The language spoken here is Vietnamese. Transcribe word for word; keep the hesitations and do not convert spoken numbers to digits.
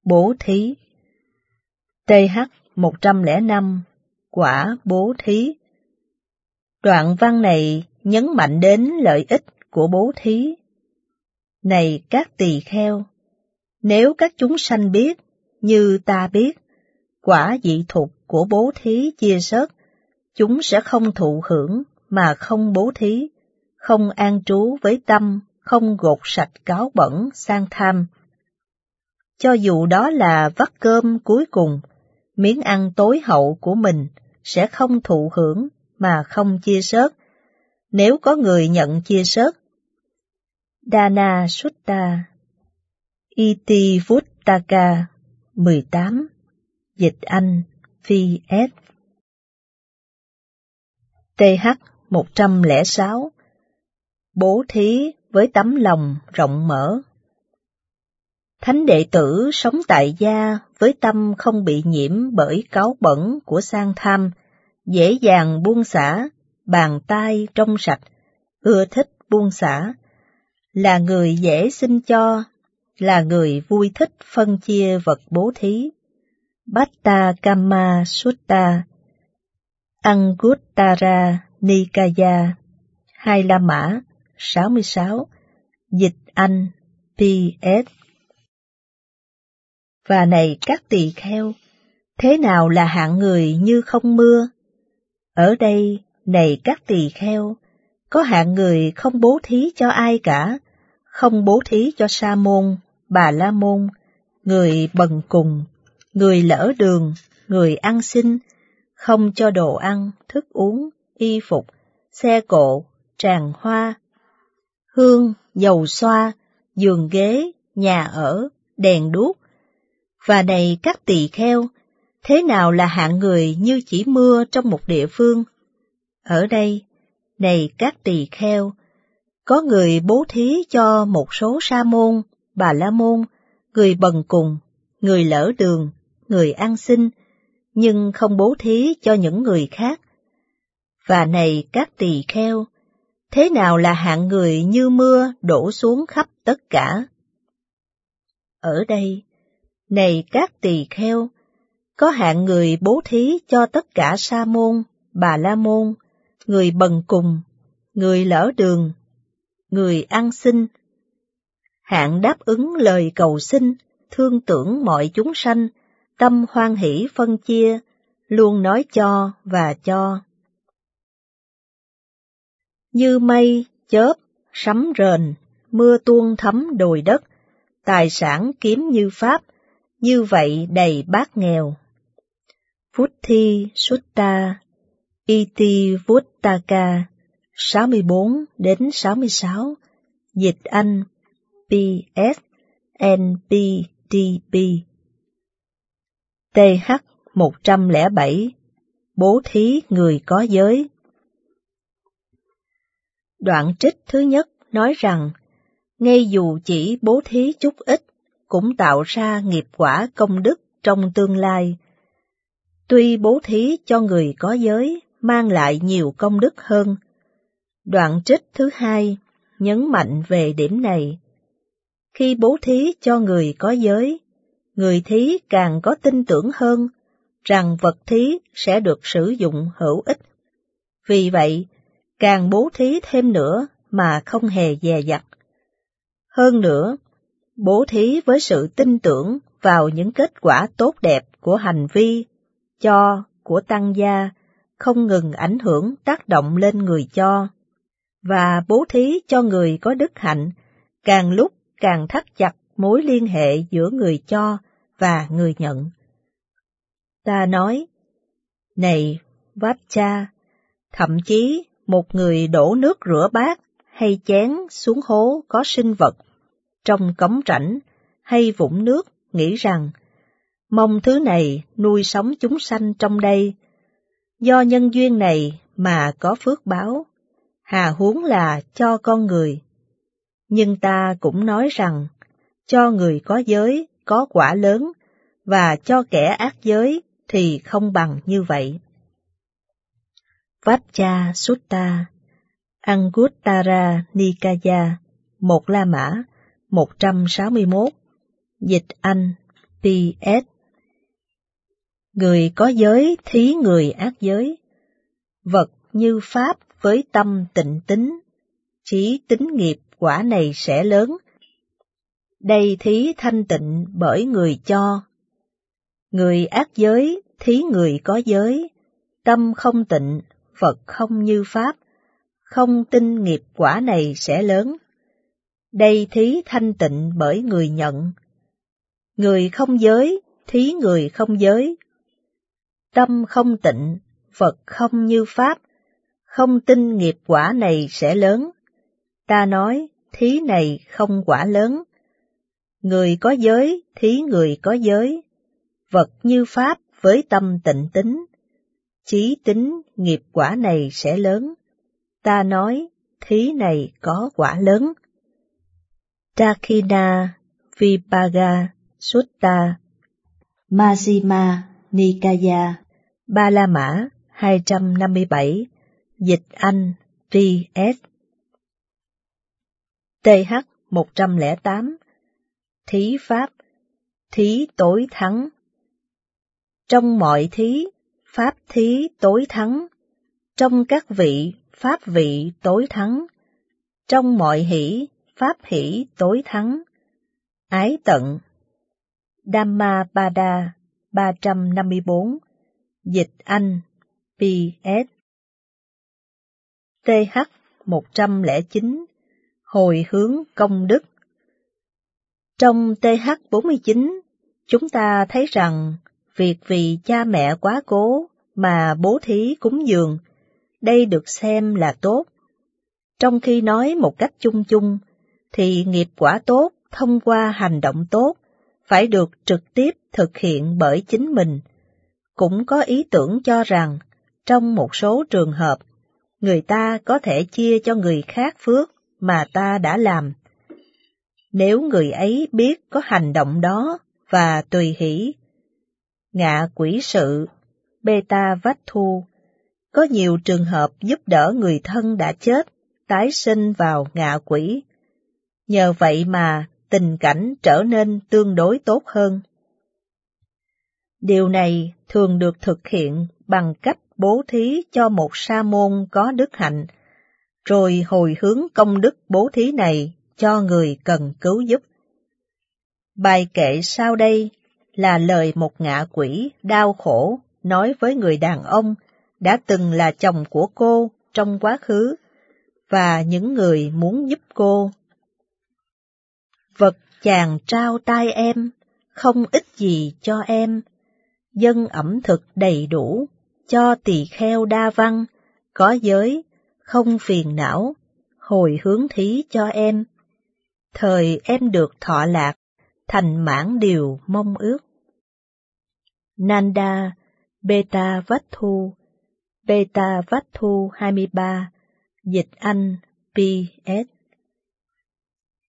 Bố thí. tê hát một trăm lẻ năm, quả bố thí. Đoạn văn này nhấn mạnh đến lợi ích của bố thí. Này các tỳ kheo, nếu các chúng sanh biết, như ta biết, quả dị thục của bố thí chia sớt, chúng sẽ không thụ hưởng mà không bố thí, không an trú với tâm, không gột sạch cáo bẩn sang tham. Cho dù đó là vắt cơm cuối cùng, miếng ăn tối hậu của mình sẽ không thụ hưởng mà không chia sớt, nếu có người nhận chia sớt. Dana Sutta Iti Vuttaka mười tám, dịch Anh vê ét. tê hát một trăm lẻ sáu, bố thí với tấm lòng rộng mở. Thánh đệ tử sống tại gia với tâm không bị nhiễm bởi cáu bẩn của sang tham, dễ dàng buông xả, bàn tay trong sạch, ưa thích buông xả, là người dễ xin cho, là người vui thích phân chia vật bố thí. Bhatta Kama Sutta Anguttara Nikaya Hai La Mã sáu mươi sáu, dịch Anh pê ét. Và này các tỳ kheo, thế nào là hạng người như không mưa? Ở đây, này các tỳ kheo, có hạng người không bố thí cho ai cả, không bố thí cho sa môn, bà la môn, người bần cùng, người lỡ đường, người ăn xin, không cho đồ ăn, thức uống, y phục, xe cộ, tràng hoa, hương, dầu xoa, giường ghế, nhà ở, đèn đuốc. Và này các tỳ kheo, thế nào là hạng người như chỉ mưa trong một địa phương? Ở đây, này các tỳ kheo, có người bố thí cho một số sa môn, bà la môn, người bần cùng, người lỡ đường, người ăn xin, nhưng không bố thí cho những người khác. Và này các tỳ kheo, thế nào là hạng người như mưa đổ xuống khắp tất cả? Ở đây, này các tỳ kheo, có hạng người bố thí cho tất cả sa môn, bà la môn, người bần cùng, người lỡ đường, người ăn xin. Hạng đáp ứng lời cầu xin, thương tưởng mọi chúng sanh, tâm hoan hỷ phân chia, luôn nói cho và cho. Như mây, chớp, sấm rền, mưa tuôn thấm đồi đất, tài sản kiếm như pháp, như vậy đầy bát nghèo. Vutti Sutta Iti Vuttaka sáu mươi bốn đến sáu mươi sáu, dịch Anh pê ét en pê đê bê. tê hát một trăm lẻ bảy, bố thí người có giới. Đoạn trích thứ nhất nói rằng, ngay dù chỉ bố thí chút ít, cũng tạo ra nghiệp quả công đức trong tương lai. Tuy bố thí cho người có giới mang lại nhiều công đức hơn. Đoạn trích thứ hai nhấn mạnh về điểm này. Khi bố thí cho người có giới, người thí càng có tin tưởng hơn rằng vật thí sẽ được sử dụng hữu ích. Vì vậy, càng bố thí thêm nữa mà không hề dè dặt. Hơn nữa, bố thí với sự tin tưởng vào những kết quả tốt đẹp của hành vi, cho, của tăng gia, không ngừng ảnh hưởng tác động lên người cho. Và bố thí cho người có đức hạnh, càng lúc càng thắt chặt mối liên hệ giữa người cho và người nhận. Ta nói, này Vaccha, thậm chí một người đổ nước rửa bát hay chén xuống hố có sinh vật, trong cống rãnh hay vũng nước nghĩ rằng, mong thứ này nuôi sống chúng sanh trong đây. Do nhân duyên này mà có phước báo, hà huống là cho con người. Nhưng ta cũng nói rằng, cho người có giới có quả lớn, và cho kẻ ác giới thì không bằng như vậy. Vaccha Sutta Anguttara Nikaya, một La Mã, một trăm sáu mươi mốt, dịch Anh pê ét. Người có giới thí người ác giới, vật như pháp với tâm tịnh tín, chí tín nghiệp quả này sẽ lớn. Đây thí thanh tịnh bởi người cho. Người ác giới thí người có giới, tâm không tịnh, vật không như pháp, không tin nghiệp quả này sẽ lớn. Đây thí thanh tịnh bởi người nhận. Người không giới thí người không giới, tâm không tịnh, vật không như pháp, không tin nghiệp quả này sẽ lớn. Ta nói, thí này không quả lớn. Người có giới thí người có giới, vật như pháp với tâm tịnh tín, chí tín nghiệp quả này sẽ lớn. Ta nói, thí này có quả lớn. Daksina Vibhaga Sutta, Majjhima Nikaya, Ba La Mã hai trăm năm mươi bảy, dịch Anh pê ét. tê hát một trăm lẻ tám, thí pháp, thí tối thắng. Trong mọi thí, pháp thí tối thắng. Trong các vị, pháp vị tối thắng. Trong mọi hỷ, pháp hỷ tối thắng. Ái tận. Dhammapada ba trăm năm mươi bốn, dịch Anh pê ét. tê hát một trăm lẻ chín, hồi hướng công đức. Trong tê hát bốn mươi chín, chúng ta thấy rằng việc vì cha mẹ quá cố mà bố thí cúng dường, đây được xem là tốt. Trong khi nói một cách chung chung, thì nghiệp quả tốt thông qua hành động tốt phải được trực tiếp thực hiện bởi chính mình. Cũng có ý tưởng cho rằng, trong một số trường hợp, người ta có thể chia cho người khác phước mà ta đã làm. Nếu người ấy biết có hành động đó và tùy hỷ. Ngạ quỷ sự, Beta Vách Thu, có nhiều trường hợp giúp đỡ người thân đã chết, tái sinh vào ngạ quỷ. Nhờ vậy mà tình cảnh trở nên tương đối tốt hơn. Điều này thường được thực hiện bằng cách bố thí cho một sa môn có đức hạnh, rồi hồi hướng công đức bố thí này cho người cần cứu giúp. Bài kệ sau đây là lời một ngạ quỷ đau khổ nói với người đàn ông đã từng là chồng của cô trong quá khứ và những người muốn giúp cô. Vật chàng trao tay em, không ít gì cho em, dân ẩm thực đầy đủ, cho tỳ kheo đa văn, có giới, không phiền não, hồi hướng thí cho em. Thời em được thọ lạc, thành mãn điều mong ước. Nanda Beta Vách Thu, Beta Vách Thu hai mươi ba, dịch Anh pê ét.